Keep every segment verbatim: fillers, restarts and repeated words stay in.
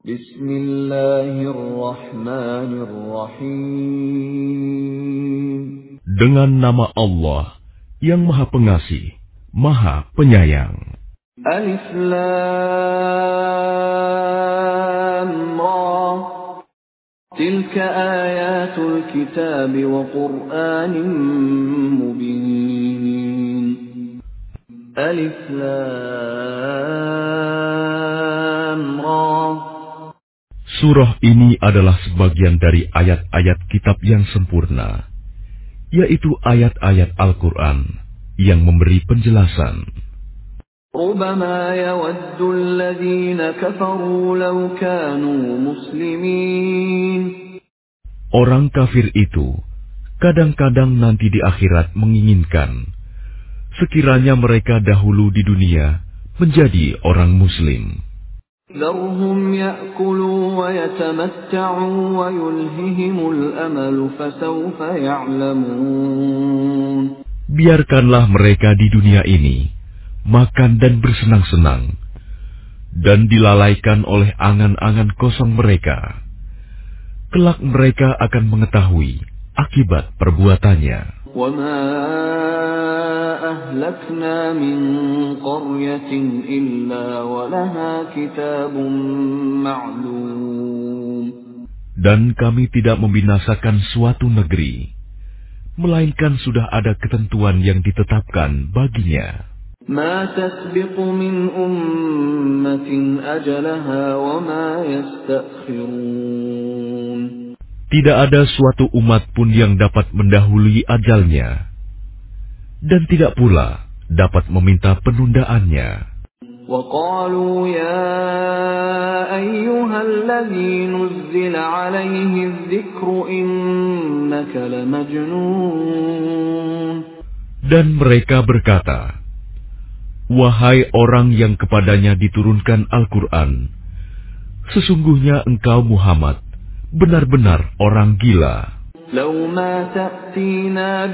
Bismillahirrahmanirrahim. Dengan nama Allah yang Maha Pengasih, Maha Penyayang. Alif Lam Ra. Tilka ayatul kitab wa Qur'anin mubin. Alif Lam Ra. Surah ini adalah sebagian dari ayat-ayat kitab yang sempurna, yaitu ayat-ayat Al-Quran yang memberi penjelasan. ربما يود الذين كفروا لو كانوا مسلمين. Orang kafir itu kadang-kadang nanti di akhirat menginginkan sekiranya mereka dahulu di dunia menjadi orang Muslim. ذرهم يأكلوا ويتمتعوا ويلههم الأمل فسوف يعلمون. Biarkanlah mereka di dunia ini makan dan bersenang-senang, dan dilalaikan oleh angan-angan kosong mereka. Kelak mereka akan mengetahui akibat perbuatannya. وَمَا أَهْلَكْنَا مِنْ قَرْيَةٍ إِلَّا وَلَهَا كِتَابٌ مَعْلُومٌ. Dan kami tidak membinasakan suatu negeri, melainkan sudah ada ketentuan yang ditetapkan baginya. ما تسبق من أمة أجلها وما يستأخرون. Tidak ada suatu umat pun yang dapat mendahului ajalnya, dan tidak pula dapat meminta penundaannya. وقالوا يا أيها الذي نزل عليه الذكر إنك لمجنون. Dan mereka berkata, wahai orang yang kepadanya diturunkan Al-Quran, sesungguhnya engkau Muhammad benar-benar orang gila. لو ما تأتينا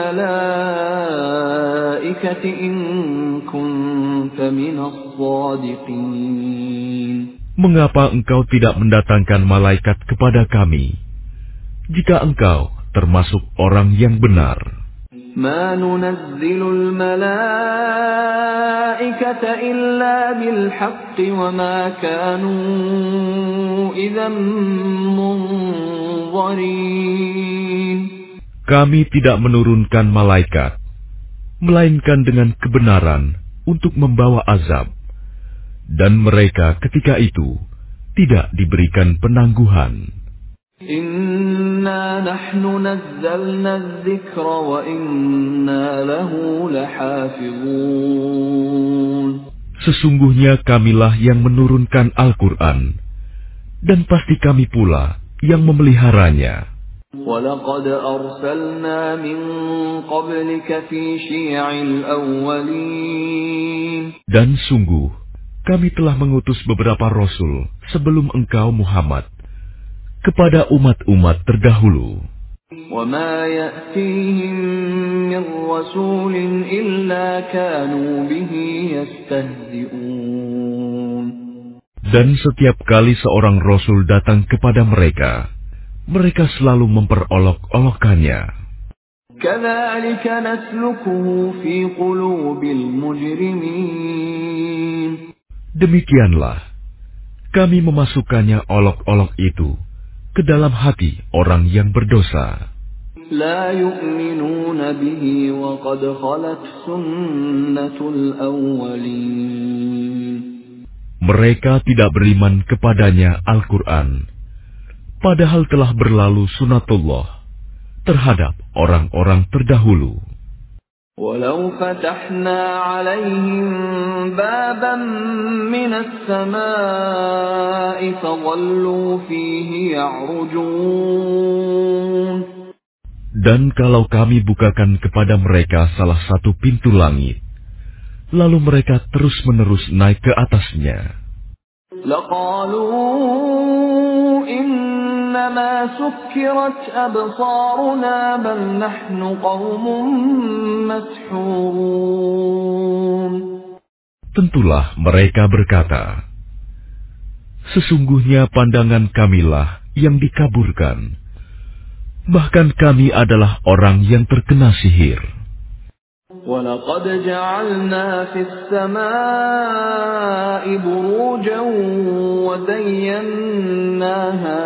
بالملائكة إن كنت من الصادقين. Mengapa engkau tidak mendatangkan malaikat kepada kami, jika engkau termasuk orang yang benar? ما ننزل الملائكة إلا بالحق وما كانوا إذا منظرين. Kami tidak menurunkan malaikat, melainkan dengan kebenaran untuk membawa azab, dan mereka ketika itu tidak diberikan penangguhan. Inna nahnu nazzalna adh-dhikra wa inna lahu lahafizun. Sesungguhnya kamilah yang menurunkan Al-Quran, dan pasti kami pula yang memeliharanya. وَلَقَدْ أَرْسَلْنَا مِنْ قَبْلِكَ فِي شِيَعِ الْأَوَّلِينَ. Dan sungguh, kami telah mengutus beberapa rasul sebelum engkau Muhammad kepada umat-umat terdahulu. وَمَا يَأْتِيهِمْ مِنْ رَسُولٍ إِلَّا كَانُوا بِهِ يَسْتَهْزِئُونَ. Dan setiap kali seorang rasul datang kepada mereka, mereka selalu memperolok-olokkannya. كَذَلِكَ نَسْلُكُهُ فِي قُلُوبِ الْمُجْرِمِينَ. Demikianlah kami memasukkannya olok-olok itu ke dalam hati orang yang berdosa. لا يؤمنون به وقد خلت سنة الأولين. Mereka tidak beriman kepadanya Al-Quran, padahal telah berlalu sunatullah terhadap orang-orang terdahulu. ولو فتحنا عليهم بابا من السماء فظلوا فيه يعرجون. Dan kalau kami bukakan kepada mereka salah satu pintu langit, lalu mereka terus-menerus naik ke atasnya, لقالوا إنما سكرت أبصارنا بل نحن قوم مسحورون. Tentulah mereka berkata, Sesungguhnya pandangan kamilah yang dikaburkan. Bahkan kami adalah orang yang terkena sihir. وَلَقَدْ جَعَلْنَا فِي السَّمَاءِ بُرُوجًا وَزَيَّنَّاهَا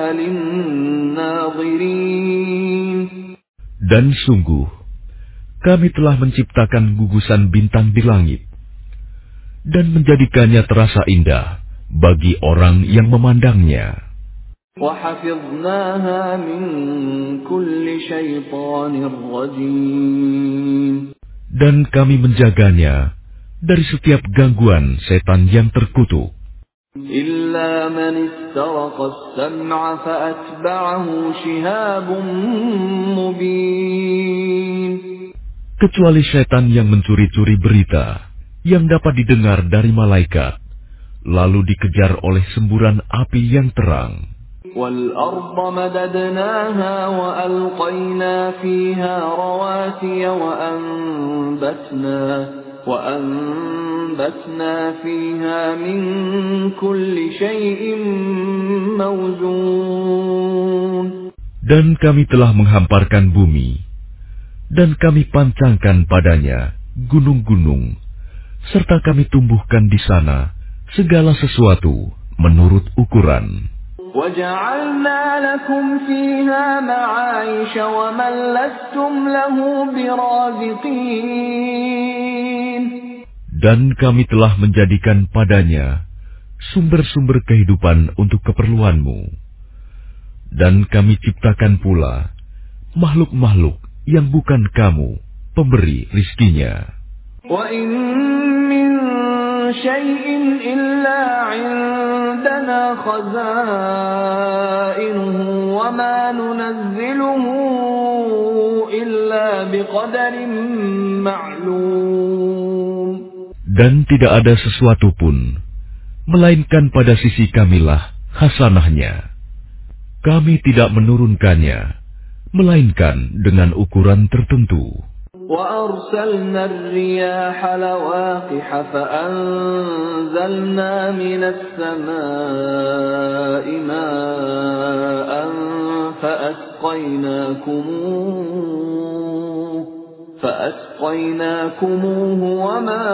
لِلنَّاظِرِينَ. Dan sungguh, kami telah menciptakan gugusan bintang di langit dan menjadikannya terasa indah bagi orang yang memandangnya. وَحَفِظْنَاهَا مِنْ كُلِّ شَيْطَانٍ رَجِيمٍ. Dan kami menjaganya dari setiap gangguan setan yang terkutuk. إِلَّا مَنِ اسْتَرَقَ السَّمْعَ فَأَتْبَعَهُ شِهَابٌ مُبِينٌ. Kecuali setan yang mencuri-curi berita yang dapat didengar dari malaikat, lalu dikejar oleh semburan api yang terang. وَالْأَرْضَ مَدَدْنَاهَا وَأَلْقَيْنَا فِيهَا رَوَاسِيَ وَأَنبَتْنَا وَأَنبَتْنَا فِيهَا مِنْ كُلِّ شَيْءٍ مَوْزُونٍ. Dan kami telah menghamparkan bumi, dan kami pancangkan padanya gunung-gunung, serta kami tumbuhkan di sana segala sesuatu menurut ukuran. وَجَعَلْنَا لَكُمْ فِيهَا مَعَايِشَ وَمَنْ لَسْتُمْ لَهُ بِرَازِقِينَ. Dan kami telah menjadikan padanya sumber-sumber kehidupan untuk keperluanmu. Dan kami ciptakan pula makhluk-makhluk yang bukan kamu pemberi rizkinya. وَإِن مِّن شَيْءٍ إِلَّا عِندَنَا خَزَائِنُهُ وَمَا نُنَزِّلُهُ إِلَّا بِقَدَرٍ مَّعْلُومٍ. Dan tidak ada sesuatu pun, melainkan pada sisi kamilah hasanahnya. Kami tidak menurunkannya, melainkan dengan ukuran tertentu. وَأَرْسَلْنَا الرِّيَاحَ لَوَاقِحَ فَأَنزَلْنَا مِنَ السَّمَاءِ مَاءً فَأَسْقَيْنَاكُمُوهُ فَأَسْقَيْنَاكُمُوهُ وَمَا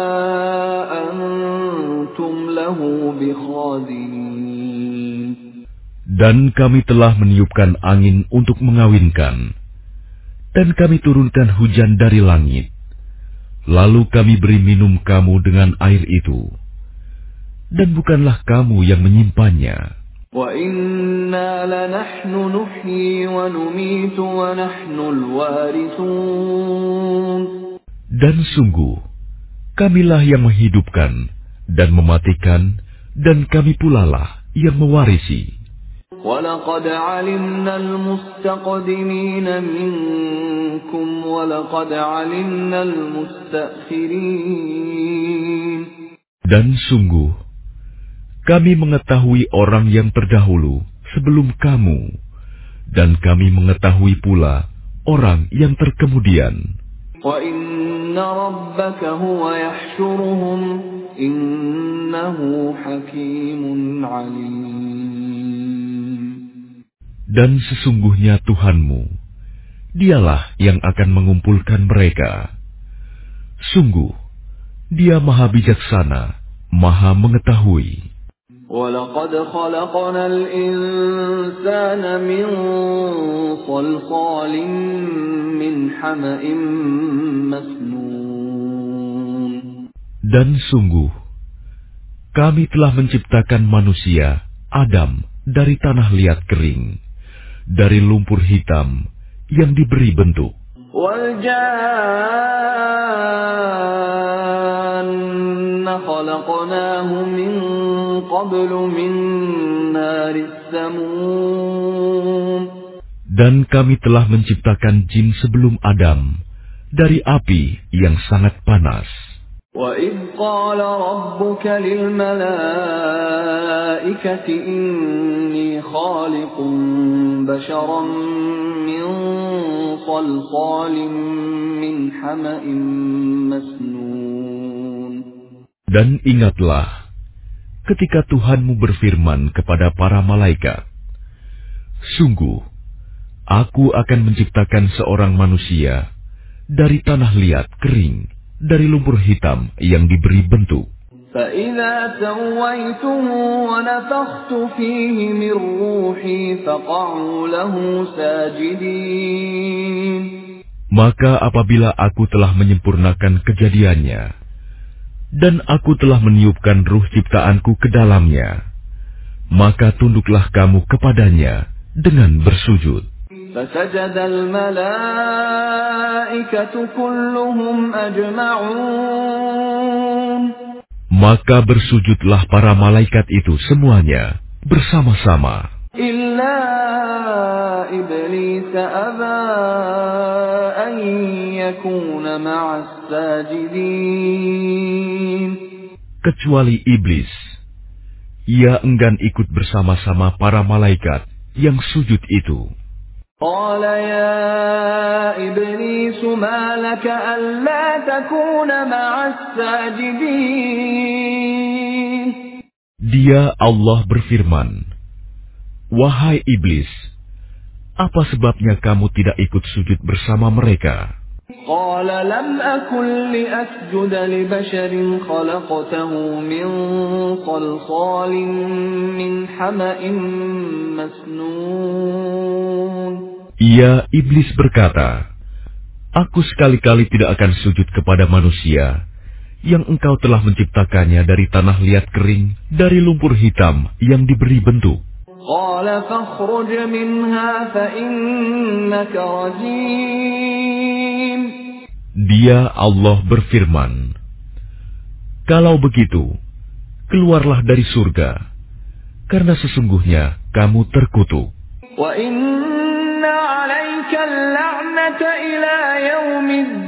أَنْتُمْ لَهُ بِخَازِنِينَ. Dan kami telah meniupkan angin untuk mengawinkan, dan kami turunkan hujan dari langit, lalu kami beri minum kamu dengan air itu, dan bukanlah kamu yang menyimpannya. وَإِنَّا لَنَحْنُ نُحْيِي وَنُمِيتُ وَنَحْنُ الْوَارِثُونَ. Dan sungguh, kamilah yang menghidupkan dan mematikan, dan kami pulalah yang mewarisi. وَلَقَدْ عَلِمْنَا الْمُسْتَقْدِمِينَ مِنكُمْ وَلَقَدْ عَلِمْنَا الْمُسْتَأْخِرِينَ. Dan sungguh, kami mengetahui orang yang terdahulu sebelum kamu, dan kami mengetahui pula orang yang terkemudian. وَإِنَّ رَبَّكَ هُوَ يَحْشُرُهُمْ إِنَّهُ حَكِيمٌ عَلِيمٌ. Dan sesungguhnya Tuhanmu, dialah yang akan mengumpulkan mereka. Sungguh, Dia Maha Bijaksana, Maha Mengetahui. وَلَقَدْ خَلَقْنَا الْإِنسَانَ مِنْ صَلْصَالٍ مِنْ حَمَإٍ مَسْنُونٍ. Dan sungguh, kami telah menciptakan manusia, Adam, dari tanah liat kering, dari lumpur hitam yang diberi bentuk. وَالْجَانَّ خَلَقْنَاهُ مِنْ قَبْلُ مِنْ نَارِ السَّمُومِ. Dan kami telah menciptakan jin sebelum Adam dari api yang sangat panas. وَإِذْ قَالَ رَبُّكَ لِلْمَلَائِكَةِ إِنِّي خَالِقٌ بَشَرًا مِّن صَلْصَالٍ مِّنْ حَمَإٍ مَسْنُونٍ. Dan ingatlah ketika Tuhanmu berfirman kepada para malaikat, "Sungguh, aku akan menciptakan seorang manusia dari tanah liat kering, dari lumpur hitam yang diberi bentuk. فَإِذَا سَوَّيْتُهُ وَنَفَخْتُ فِيهِ مِنْ رُوحِي فَقَعُوا لَهُ سَاجِدِينَ." Maka apabila aku telah menyempurnakan kejadiannya, dan aku telah meniupkan ruh ciptaanku ke dalamnya, maka tunduklah kamu kepadanya dengan bersujud. فَسَجَدَ الْمَلَائِكَةُ كُلُّهُمْ أَجْمَعُونَ. Maka bersujudlah para malaikat itu semuanya bersama-sama. إِلَّا إِبْلِيسَ أَبَى أَن يَكُونَ مَعَ السَّاجِدِينَ. Kecuali iblis, ia enggan ikut bersama-sama para malaikat yang sujud itu. قال يا إبليس ما لك ألا تكون مع الساجدين. Dia Allah berfirman, "Wahai iblis, apa sebabnya kamu tidak ikut sujud bersama mereka?" قال لم أكن لأسجد لبشر خلقته من صلصال من حمأ مسنون. Ia iblis berkata, "Aku sekali-kali tidak akan sujud kepada manusia yang engkau telah menciptakannya dari tanah liat kering, dari lumpur hitam yang diberi bentuk." قال فاخرج منها فإنك رجيم. Dia Allah berfirman, "Kalau begitu, keluarlah dari surga, karena sesungguhnya kamu terkutuk. وإن عليك اللعنة إلى يوم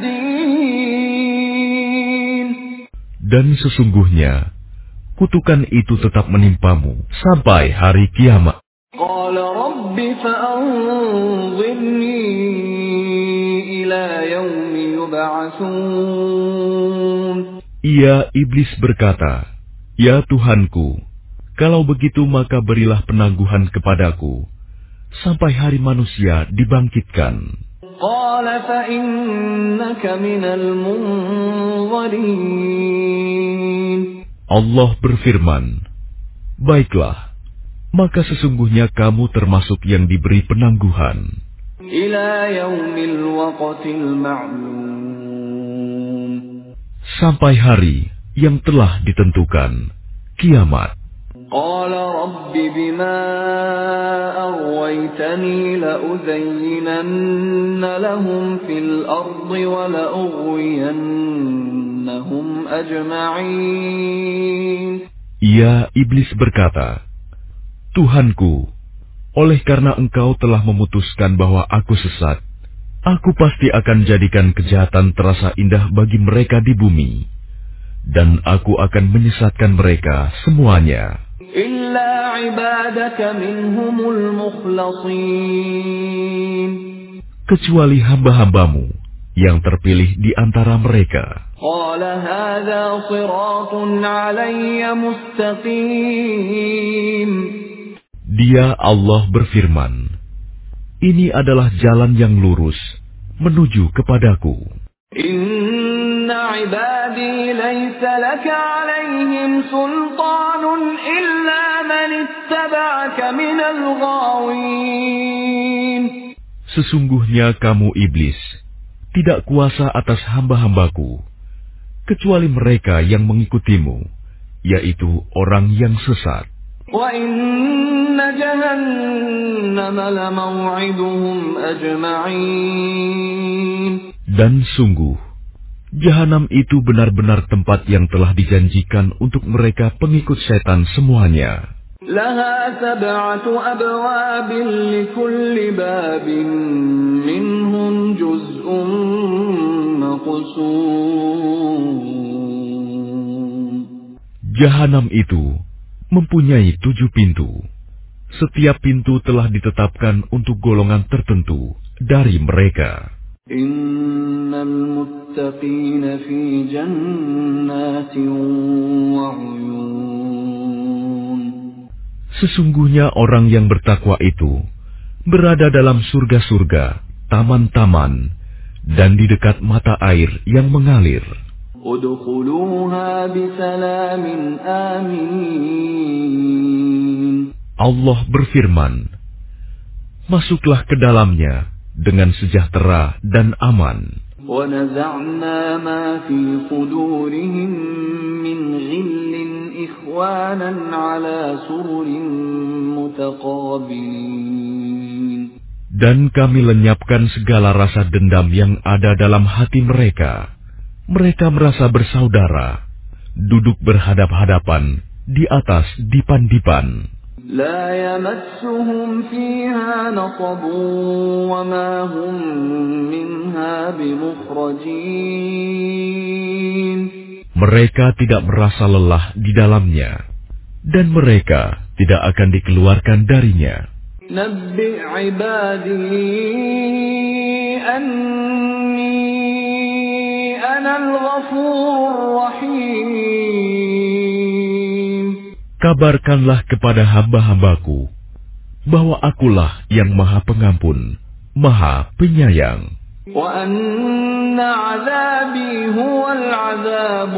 الدين. Dan sesungguhnya kutukan itu tetap menimpamu sampai hari kiamat." قال رب فأنظرني إلى يوم يبعثون. Ia iblis berkata, "Ya Tuhanku, kalau begitu maka berilah penangguhan kepadaku sampai hari manusia dibangkitkan." قال فإنك من المنظرين. Allah berfirman, "Baiklah, maka sesungguhnya kamu termasuk yang diberi penangguhan إلى يوم الوقت المعلوم. sampai hari yang telah ditentukan, kiamat." قال رب بما أغويتني لأزينن لهم في الأرض ولأغوينهم أجمعين. Ia iblis berkata, "Tuhanku, oleh karena engkau telah memutuskan bahwa aku sesat, aku pasti akan jadikan kejahatan terasa indah bagi mereka di bumi, dan aku akan menyesatkan mereka semuanya, إلا عبادك منهم المخلصين. kecuali hamba-hambamu yang terpilih di antara mereka." قال هذا صراط علي مستقيم. Dia Allah berfirman, "Ini adalah jalan yang lurus menuju kepadaku. إن عبادي ليس لك عليهم سلطان إلا من اتبعك من الغاوين. Sesungguhnya kamu iblis tidak kuasa atas hamba-hambaku, kecuali mereka yang mengikutimu, yaitu orang yang sesat. وَإِنَّ جَهَنَّمَ لَمَوْعِدُهُمْ أَجْمَعِينَ. Dan sungguh, Jahanam itu benar-benar tempat yang telah dijanjikan untuk mereka pengikut setan semuanya. لَهَا سَبْعَةُ أَبْوَابٍ لِكُلِّ بَابٍ مِّنْهُمْ جُزْءٌ مَّقْسُومٌ. Jahanam itu mempunyai tujuh pintu. Setiap pintu telah ditetapkan untuk golongan tertentu dari mereka. Innal muttaqina fi jannatin wa 'uyun. Sesungguhnya orang yang bertakwa itu berada dalam surga-surga, taman-taman, dan di dekat mata air yang mengalir. Udkhuluha bisalamin amin. Allah berfirman, masuklah ke dalamnya dengan sejahtera dan aman. وَنَزَعْنَا مَا فِي صُدُورِهِم مِّنْ غِلٍّ إِخْوَانًا عَلَى سُرُرٍ مُتَقَابِلِينَ. Dan kami lenyapkan segala rasa dendam yang ada dalam hati mereka. Mereka merasa bersaudara, duduk berhadap-hadapan di atas dipan-dipan. لا يمسهم فيها نصب وما هم منها بمخرجين. Mereka tidak merasa lelah di dalamnya, dan mereka tidak akan dikeluarkan darinya. نبئ عبادي أني أنا الغفور الرحيم. Kabarkanlah kepada hamba-hambaku bahwa akulah yang maha pengampun, maha penyayang. وَأَنَّ عَذَابِي هُوَ الْعَذَابُ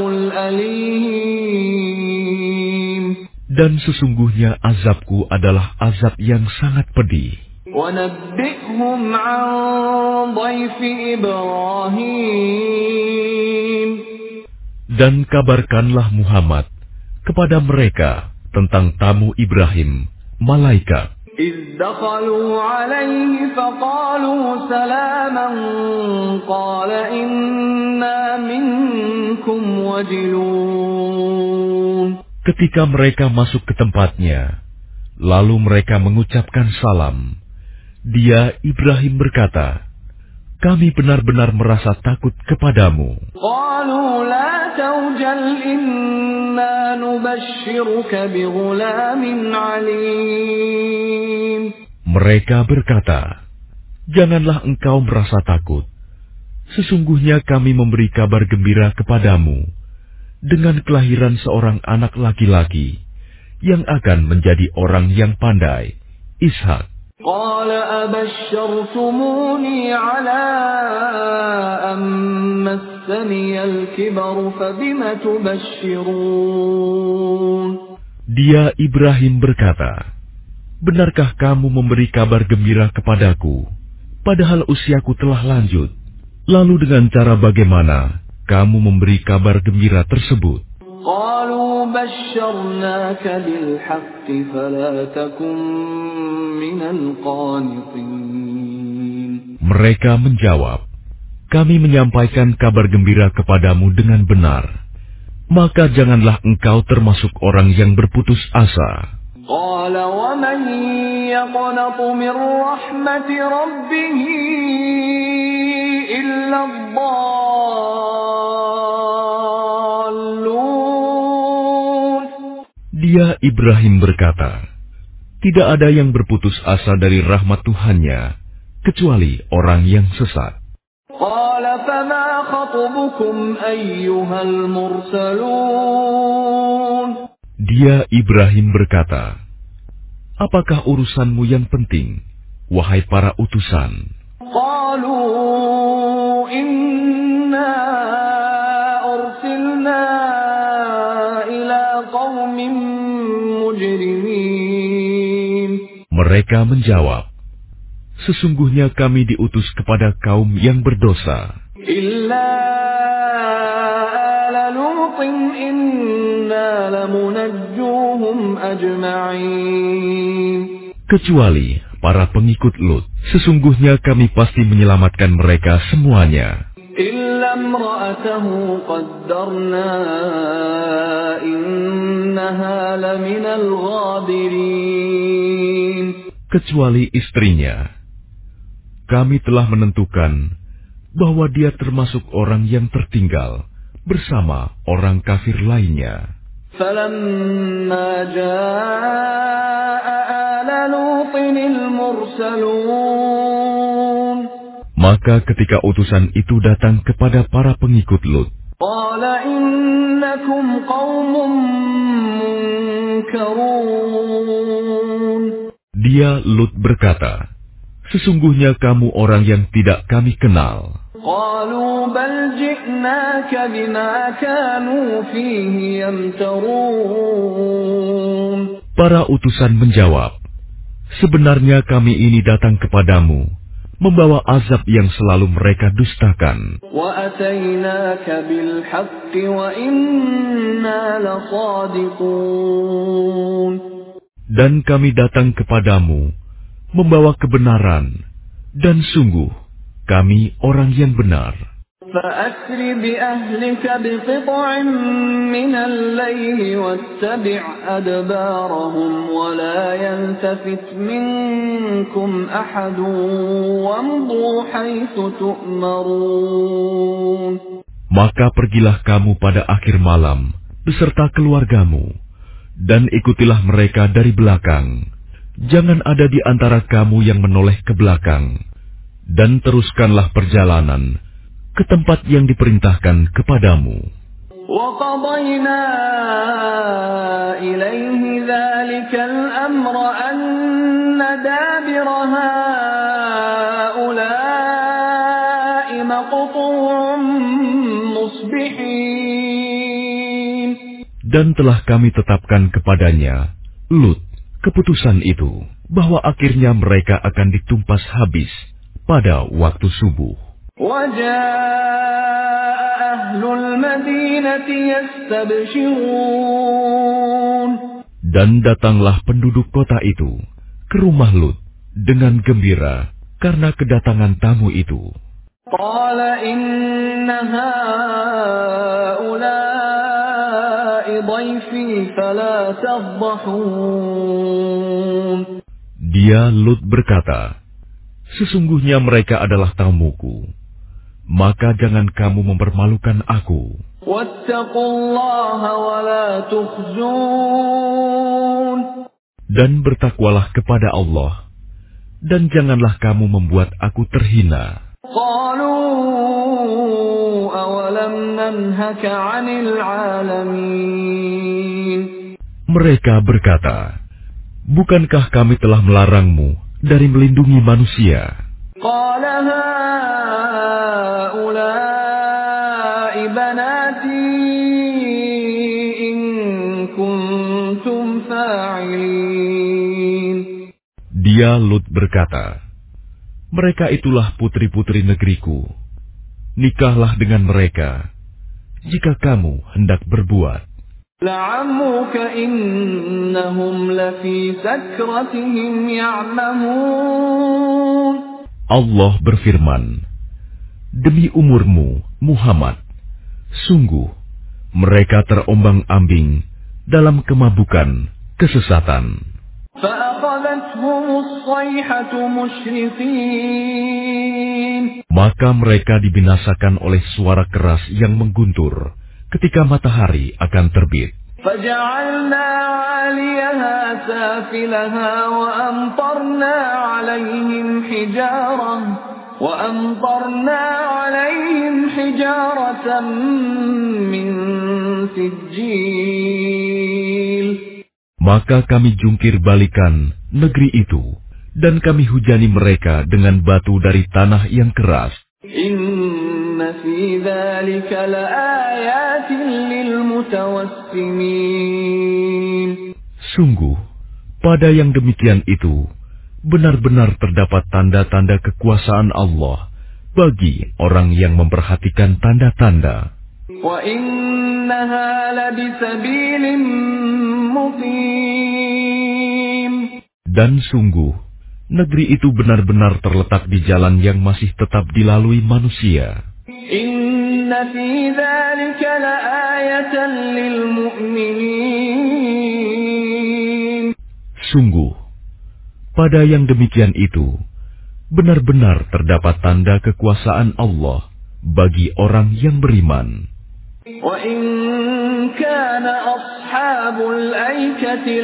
الْأَلِيمُ. Dan sesungguhnya azabku adalah azab yang sangat pedih. وَنَبِّئْهُمْ عَنْ ضَيْفِ إِبْرَاهِيمَ. Dan kabarkanlah Muhammad kepada mereka tentang tamu Ibrahim, malaikat. إِذْ دَخَلُوا عَلَيْهِ فَقَالُوا سَلَامًا قَالَ إِنَّا مِنكُمْ وَجِلُونَ. Ketika mereka masuk ke tempatnya, lalu mereka mengucapkan salam. Dia, Ibrahim, berkata, kami benar-benar merasa takut kepadamu. قَالُوا لَا تَوْجَلْ إِنَّا نُبَشِّرُكَ بِغُلَامٍ عَلِيمٍ. Mereka berkata, janganlah engkau merasa takut. Sesungguhnya kami memberi kabar gembira kepadamu dengan kelahiran seorang anak laki-laki yang akan menjadi orang yang pandai, Ishak. قال أبشرتموني على أن مسني الكبر فبم تبشرون. Dia, Ibrahim, berkata, benarkah kamu memberi kabar gembira kepadaku, padahal usiaku telah lanjut? Lalu dengan cara bagaimana kamu memberi kabar gembira tersebut? قالوا بشرناك بالحق فلا تكن من القانطين. Mereka menjawab, kami menyampaikan kabar gembira kepadamu dengan benar, maka janganlah engkau termasuk orang yang berputus asa. قال ومن يقنط من رحمة ربه إلا الضالون. Dia, Ibrahim, berkata, tidak ada yang berputus asa dari rahmat Tuhannya, kecuali orang yang sesat. قال فما خطبكم أيها المرسلون. Dia, Ibrahim, berkata, apakah urusanmu yang penting, wahai para utusan? قالوا إنا أرسلنا إلى قوم مجرمين. Mereka menjawab, sesungguhnya kami diutus kepada kaum yang berdosa. إلا آل لوط إنا لمنجوهم أجمعين. Kecuali para pengikut Lut, sesungguhnya kami pasti menyelamatkan mereka semuanya. إلا امرأته قدرنا إنها لمن الغابرين. Kecuali istrinya, kami telah menentukan bahwa dia termasuk orang yang tertinggal bersama orang kafir lainnya. فلما جاء آل لوط المرسلون. Maka ketika utusan itu datang kepada para pengikut Lut, قال إنكم قوم منكرون. Dia Lut berkata, sesungguhnya kamu orang yang tidak kami kenal. قالوا بل جئناك بما كانوا فيه يمترون. Para utusan menjawab, sebenarnya kami ini datang kepadamu, membawa azab yang selalu mereka dustakan. وَأَتَيْنَاكَ بِالْحَقِّ وَإِنَّا لَصَادِقُونَ. Dan kami datang kepadamu, membawa kebenaran, dan sungguh, kami orang yang benar. فَأَسْرِ بِأَهْلِكَ بِقِطْعٍ مِّنَ اللَّيْلِ وَاتَّبِعْ أَدْبَارَهُمْ وَلَا يَلْتَفِتْ مِنكُمْ أَحَدٌ وَامْضُوا حَيْثُ تُؤْمَرُونَ. Maka pergilah kamu pada akhir malam beserta keluargamu, dan ikutilah mereka dari belakang. Jangan ada di antara kamu yang menoleh ke belakang, dan teruskanlah perjalanan ke tempat yang diperintahkan kepadamu. وَقَضَيْنَا إِلَيْهِ ذَلِكَ الْأَمْرَ أَنَّ دَابِرَ هَٰؤُلَاءِ مَقْطُوعٌ مُصْبِحِينَ. Dan telah kami tetapkan kepadanya, Lut, keputusan itu, bahwa akhirnya mereka akan ditumpas habis pada waktu subuh. وَجَاءَ أَهْلُ الْمَدِينَةِ يَسْتَبْشِرُونَ. Dan datanglah penduduk kota itu ke rumah Lut dengan gembira karena kedatangan tamu itu. قَالَ إِنَّ هَٰؤُلَاءِ ضَيْفِي فَلَا تَفْضَحُونِ. Dia Lut berkata, sesungguhnya mereka adalah tamuku, maka jangan kamu mempermalukan aku. وَاتَّقُوا اللَّهَ وَلَا تُخْزُونِ. Dan bertakwalah kepada Allah, dan janganlah kamu membuat aku terhina. قَالُوا أَوَلَمْ نَنْهَكَ عَنِ الْعَالَمِينَ. Mereka berkata, bukankah kami telah melarangmu dari melindungi manusia? قَالَ هَٰؤُلَاءِ بَنَاتِي إِن كُنتُمْ فَاعِلِينَ. Dia Lut berkata, mereka itulah putri-putri negeriku. Nikahlah dengan mereka, jika kamu hendak berbuat. لَعَمْرُكَ إِنَّهُمْ لَفِي سَكْرَتِهِمْ يَعْمَهُونَ. Allah berfirman, demi umurmu, Muhammad, sungguh mereka terombang-ambing dalam kemabukan, kesesatan. فَأَخَذَتْهُمُ الصَّيْحَةُ مُشْرِقِينَ. Maka mereka dibinasakan oleh suara keras yang mengguntur ketika matahari akan terbit. فَجَعَلْنَا عَالِيَهَا سَافِلَهَا وَأَمْطَرْنَا عَلَيْهِمْ حِجَارَةً وَأَمْطَرْنَا عَلَيْهِمْ حِجَارَةً مِّن سِجِّيلٍ. Maka kami jungkir balikan negeri itu, dan kami hujani mereka dengan batu dari tanah yang keras. Inna fi dzalika laayatin lilmutawassimin. Sungguh, pada yang demikian itu, benar-benar terdapat tanda-tanda kekuasaan Allah bagi orang yang memperhatikan tanda-tanda. Wa innaha labisabilin muqim. Dan sungguh, negeri itu benar-benar terletak di jalan yang masih tetap dilalui manusia. Inna fi dzalika laayatan lilmu'minin. Sungguh, pada yang demikian itu, benar-benar terdapat tanda kekuasaan Allah bagi orang yang beriman. Wa in kana ashabul aikati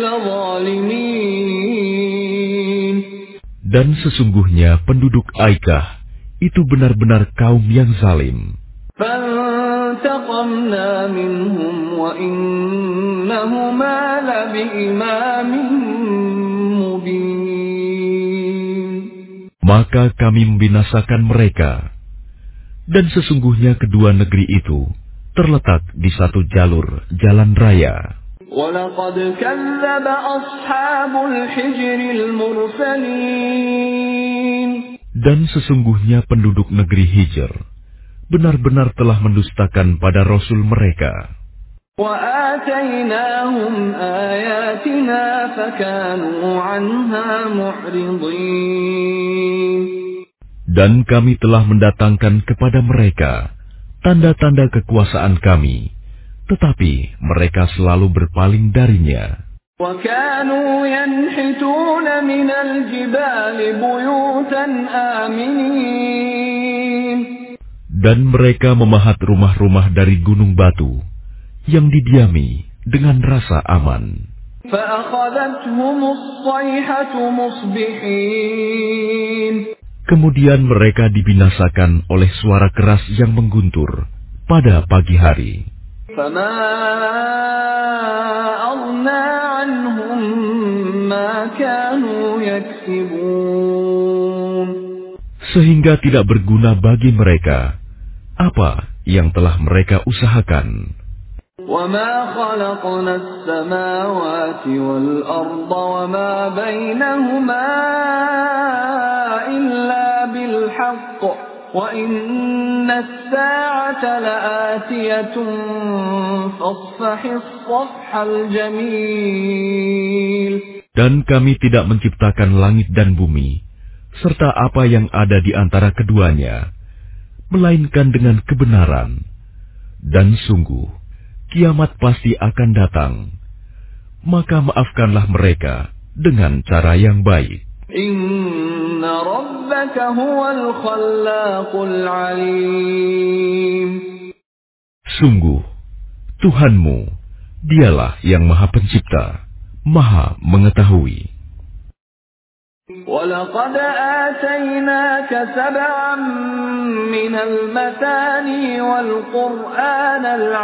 ladzalimin. Dan sesungguhnya penduduk Aikah itu benar-benar kaum yang zalim. فَانْتَقَمْنَا مِنْهُمْ وَإِنَّهُمَا لَبِإِمَامٍ مُبِينٍ. maka kami membinasakan mereka. Dan sesungguhnya kedua negeri itu terletak di satu jalur jalan raya. وَلَقَدْ كَذَّبَ أَصْحَابُ الْحِجْرِ الْمُرْسَلِينَ Dan sesungguhnya penduduk negeri Hijr benar-benar telah mendustakan pada Rasul mereka. وَآتَيْنَاهُمْ آيَاتِنَا فَكَانُوا عَنْهَا مُعْرِضِينَ Dan kami telah mendatangkan kepada mereka tanda-tanda kekuasaan kami, tetapi mereka selalu berpaling darinya. وَكَانُوا يَنْحِتُونَ مِنَ الْجِبَالِ بُيُوتًا آمِنِينَ Dan mereka memahat rumah-rumah dari gunung batu yang didiami dengan rasa aman. فَأَخَذَتْهُمُ الصَّيْحَةُ مُصْبِحِينَ Kemudian mereka dibinasakan oleh suara keras yang mengguntur pada pagi hari. فَمَا أَغْنَى عَنْهُمْ مَا كَانُوا يَكْسِبُونَ Sehingga tidak berguna bagi mereka apa yang telah mereka usahakan. وَمَا خَلَقْنَا السَّمَاوَاتِ وَالْأَرْضَ وَمَا بَيْنَهُمَا إِلَّا بِالْحَقِّ وَإِنَّ السَّاعَةَ لَآتِيَةٌ فَاصْفَحِ الصَّفْحَ الْجَمِيلَ Dan kami tidak menciptakan langit dan bumi, serta apa yang ada di antara keduanya, melainkan dengan kebenaran. Dan sungguh, kiamat pasti akan datang. Maka maafkanlah mereka dengan cara yang baik. Inna rabbaka huwal khallaqul alim. Sungguh, Tuhanmu, dialah yang Maha Pencipta, Maha Mengetahui. وَلَقَدْ آتَيْنَاكَ سَبْعًا مِنَ الْمَثَانِي وَالْقُرْآنَ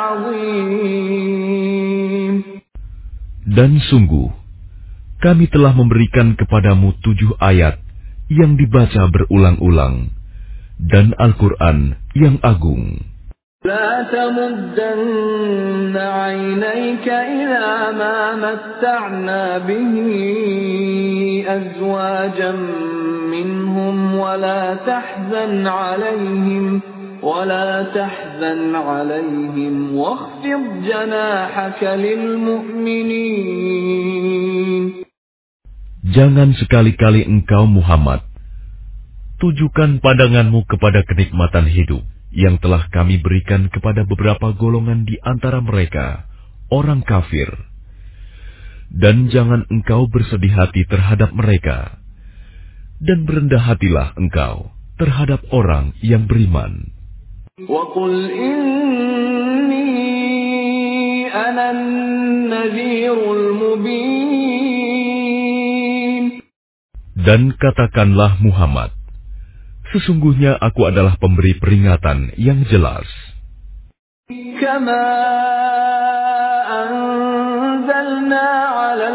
الْعَظِيمَ Dan sungguh, kami telah memberikan kepadamu tujuh ayat yang dibaca berulang-ulang, dan Al-Quran yang agung. لا تمدن عينيك إلى ما متعنا به أزواجا منهم ولا تحزن عليهم ولا تحزن عليهم واخفض جناحك للمؤمنين. Jangan sekali-kali engkau Muhammad tujukan pandanganmu kepada kenikmatan hidup yang telah kami berikan kepada beberapa golongan di antara mereka, orang kafir. Dan jangan engkau bersedih hati terhadap mereka, dan berendah hatilah engkau terhadap orang yang beriman. وَقُلْ إِنِّي أَنَا النَّذِيرُ الْمُبِينُ. Dan katakanlah Muhammad, sesungguhnya aku adalah pemberi peringatan yang jelas. كَمَا أَنزَلْنَا عَلَى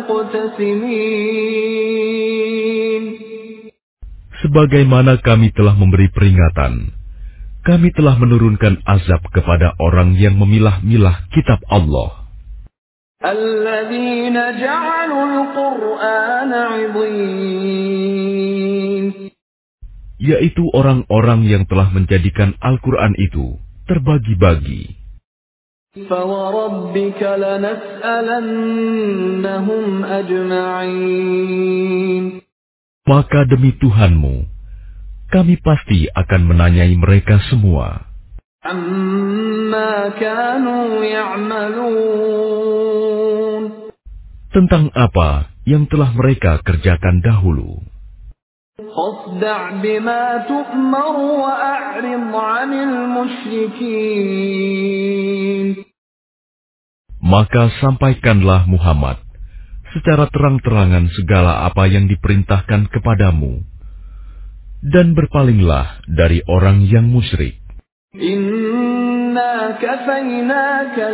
الْمُقْتَسِمِينَ. Sebagaimana kami telah memberi peringatan, kami telah menurunkan azab kepada orang yang memilah-milah kitab Allah. الَّذِينَ جَعَلُوا الْقُرْآنَ عِضِينَ. Yaitu orang-orang yang telah menjadikan Al-Quran itu terbagi-bagi. فَوَرَبِّكَ لَنَسْأَلَنَّهُمْ أَجْمَعِينَ. Maka demi Tuhanmu, kami pasti akan menanyai mereka semua. عَمَّا كَانُوا يَعْمَلُونَ. Tentang apa yang telah mereka kerjakan dahulu. فاصدع بما تؤمر وأعرض عن المشركين. Maka sampaikanlah Muhammad secara terang-terangan segala apa yang diperintahkan kepadamu, dan berpalinglah dari orang yang musyrik. Inna kafaynakal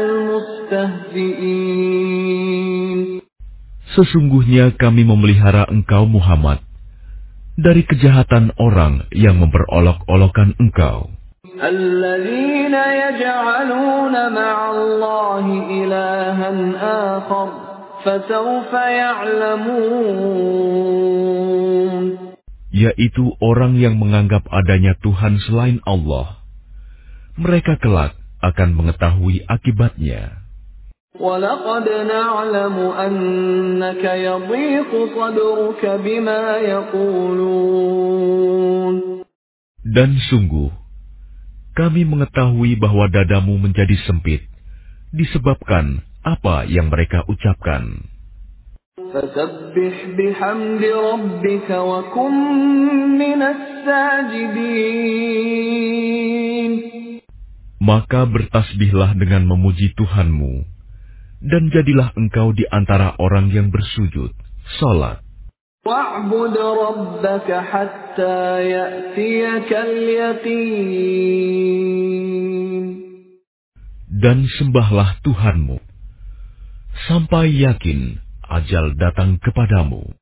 mustahzi'in. Sesungguhnya kami memelihara engkau Muhammad dari kejahatan orang yang memperolok-olokkan engkau. الذين يجعلون مع الله إلها آخر فسوف يعلمون. Yaitu orang yang menganggap adanya Tuhan selain Allah. Mereka kelak akan mengetahui akibatnya. وَلَقَدْ نَعْلَمُ أَنَّكَ يَضِيقُ صَدْرُكَ بِمَا يَقُولُونَ. Dan sungguh, kami mengetahui bahwa dadamu menjadi sempit, disebabkan apa yang mereka ucapkan. فَسَبِّحْ بِحَمْدِ رَبِّكَ وَكُن مِّنَ السَّاجِدِينَ. Maka bertasbihlah dengan memuji Tuhanmu, dan jadilah engkau di antara orang yang bersujud, salat. وَاعْبُدْ رَبَّكَ حَتَّى يَأْتِيَكَ الْيَقِينُ. Dan sembahlah Tuhanmu, sampai yakin ajal datang kepadamu.